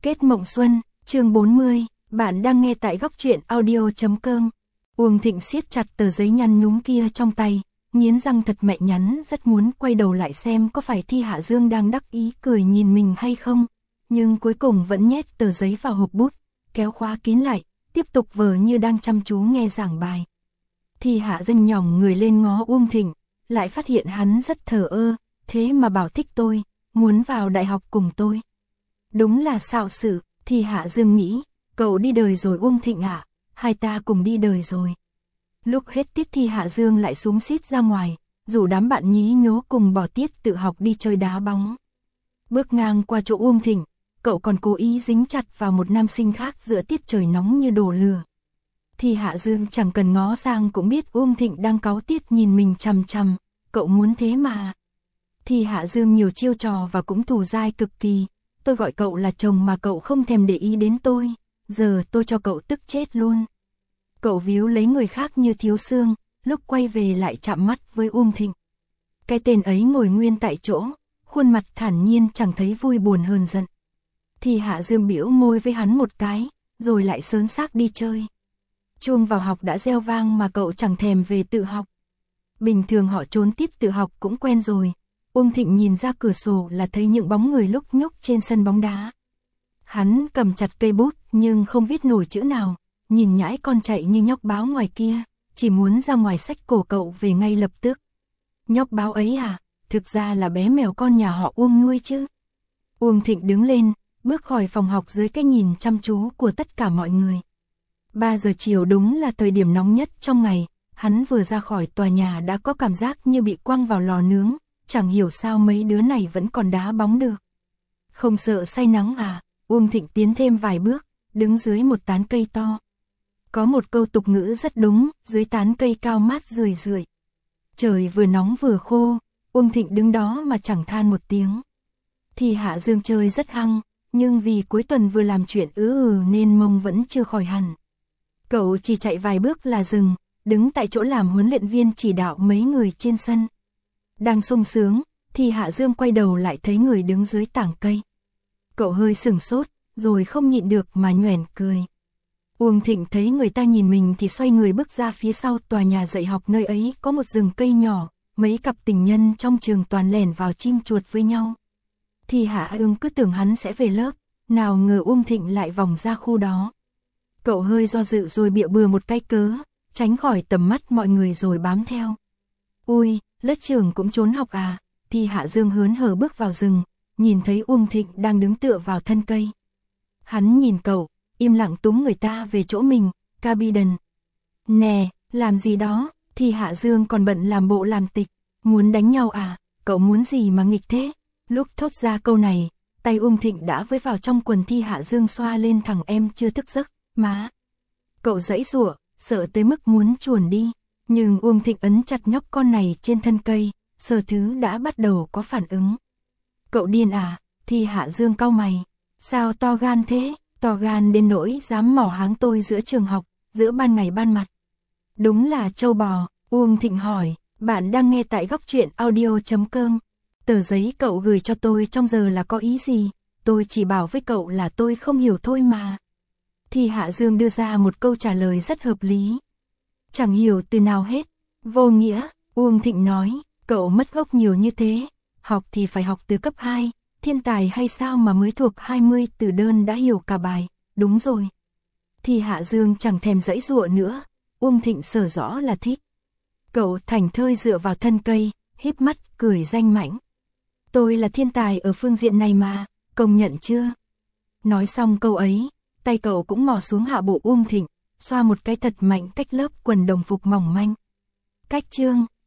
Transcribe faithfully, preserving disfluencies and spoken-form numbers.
Kết mộng xuân, chương bốn mươi, bạn đang nghe tại góc truyện audio chấm com. Uông Thịnh siết chặt tờ giấy nhăn nhúm kia trong tay, nghiến răng thật mẹ nhắn, rất muốn quay đầu lại xem có phải Thi Hạ Dương đang đắc ý cười nhìn mình hay không, nhưng cuối cùng vẫn nhét tờ giấy vào hộp bút, kéo khóa kín lại, tiếp tục vờ như đang chăm chú nghe giảng bài. Thi Hạ Dương nhỏng người lên ngó Uông Thịnh, lại phát hiện hắn rất thờ ơ, thế mà bảo thích tôi, muốn vào đại học cùng tôi. Đúng là xạo sự, Thi Hạ Dương nghĩ, cậu đi đời rồi Uông Thịnh ạ, à? Hai ta cùng đi đời rồi. Lúc hết tiết Thi Hạ Dương lại xuống xít ra ngoài, rủ đám bạn nhí nhố cùng bỏ tiết tự học đi chơi đá bóng. Bước ngang qua chỗ Uông Thịnh, cậu còn cố ý dính chặt vào một nam sinh khác giữa tiết trời nóng như đổ lửa. Thi Hạ Dương chẳng cần ngó sang cũng biết Uông Thịnh đang cáu tiết nhìn mình chằm chằm, cậu muốn thế mà. Thi Hạ Dương nhiều chiêu trò và cũng thù dai cực kỳ, tôi gọi cậu là chồng mà cậu không thèm để ý đến tôi, giờ tôi cho cậu tức chết luôn. Cậu víu lấy người khác như thiếu xương, lúc quay về lại chạm mắt với Uông Thịnh. Cái tên ấy ngồi nguyên tại chỗ, khuôn mặt thản nhiên chẳng thấy vui buồn hơn giận. Thi Hạ Dương biểu môi với hắn một cái, rồi lại sớn xác đi chơi. Chuông vào học đã reo vang mà cậu chẳng thèm về tự học. Bình thường họ trốn tiết tự học cũng quen rồi. Uông Thịnh nhìn ra cửa sổ là thấy những bóng người lúc nhúc trên sân bóng đá. Hắn cầm chặt cây bút nhưng không viết nổi chữ nào, nhìn nhãi con chạy như nhóc báo ngoài kia, chỉ muốn ra ngoài xách cổ cậu về ngay lập tức. Nhóc báo ấy à, thực ra là bé mèo con nhà họ Uông nuôi chứ. Uông Thịnh đứng lên, bước khỏi phòng học dưới cái nhìn chăm chú của tất cả mọi người. ba giờ chiều đúng là thời điểm nóng nhất trong ngày, hắn vừa ra khỏi tòa nhà đã có cảm giác như bị quăng vào lò nướng, chẳng hiểu sao mấy đứa này vẫn còn đá bóng được. Không sợ say nắng à, Uông Thịnh tiến thêm vài bước, đứng dưới một tán cây to. Có một câu tục ngữ rất đúng, dưới tán cây cao mát rười rượi. Trời vừa nóng vừa khô, Uông Thịnh đứng đó mà chẳng than một tiếng. Thì Hạ Dương chơi rất hăng, nhưng vì cuối tuần vừa làm chuyện ứ ừ nên mông vẫn chưa khỏi hẳn. Cậu chỉ chạy vài bước là dừng, đứng tại chỗ làm huấn luyện viên chỉ đạo mấy người trên sân. Đang sung sướng, thì Hạ Dương quay đầu lại thấy người đứng dưới tảng cây. Cậu hơi sửng sốt, rồi không nhịn được mà nhoẻn cười. Uông Thịnh thấy người ta nhìn mình thì xoay người bước ra phía sau tòa nhà dạy học, nơi ấy có một rừng cây nhỏ, mấy cặp tình nhân trong trường toàn lẻn vào chim chuột với nhau. Thì Hạ Dương cứ tưởng hắn sẽ về lớp, nào ngờ Uông Thịnh lại vòng ra khu đó. Cậu hơi do dự rồi bịa bừa một cái cớ, tránh khỏi tầm mắt mọi người rồi bám theo. Ui, lớp trưởng cũng trốn học à? Thì Hạ Dương hớn hở bước vào rừng, nhìn thấy Uông Thịnh đang đứng tựa vào thân cây. Hắn nhìn cậu, im lặng túm người ta về chỗ mình, Cabiden. Nè, làm gì đó? Thì Hạ Dương còn bận làm bộ làm tịch, muốn đánh nhau à? Cậu muốn gì mà nghịch thế? Lúc thốt ra câu này, tay Uông Thịnh đã với vào trong quần Thi Hạ Dương xoa lên thằng em chưa thức giấc, má. Cậu giãy giụa, sợ tới mức muốn chuồn đi, nhưng Uông Thịnh ấn chặt nhóc con này trên thân cây, Sở Thứ đã bắt đầu có phản ứng. Cậu điên à? Thi Hạ Dương cau mày, sao to gan thế? To gan đến nỗi dám mỏ háng tôi giữa trường học, giữa ban ngày ban mặt. Đúng là trâu bò. Uông Thịnh hỏi, bạn đang nghe tại góc truyện audio chấm com. Tờ giấy cậu gửi cho tôi trong giờ là có ý gì? Tôi chỉ bảo với cậu là tôi không hiểu thôi mà. Thì Hạ Dương đưa ra một câu trả lời rất hợp lý. Chẳng hiểu từ nào hết. Vô nghĩa. Uông Thịnh nói, cậu mất gốc nhiều như thế. Học thì phải học từ cấp hai. Thiên tài hay sao mà mới thuộc hai mươi từ đơn đã hiểu cả bài. Đúng rồi. Thì Hạ Dương chẳng thèm giãy giụa nữa. Uông Thịnh sở rõ là thích. Cậu thảnh thơi dựa vào thân cây, híp mắt cười danh mãnh. Tôi là thiên tài ở phương diện này mà, công nhận chưa? Nói xong câu ấy, tay cậu cũng mò xuống hạ bộ Uông Thịnh, xoa một cái thật mạnh cách lớp quần đồng phục mỏng manh. Cách chương,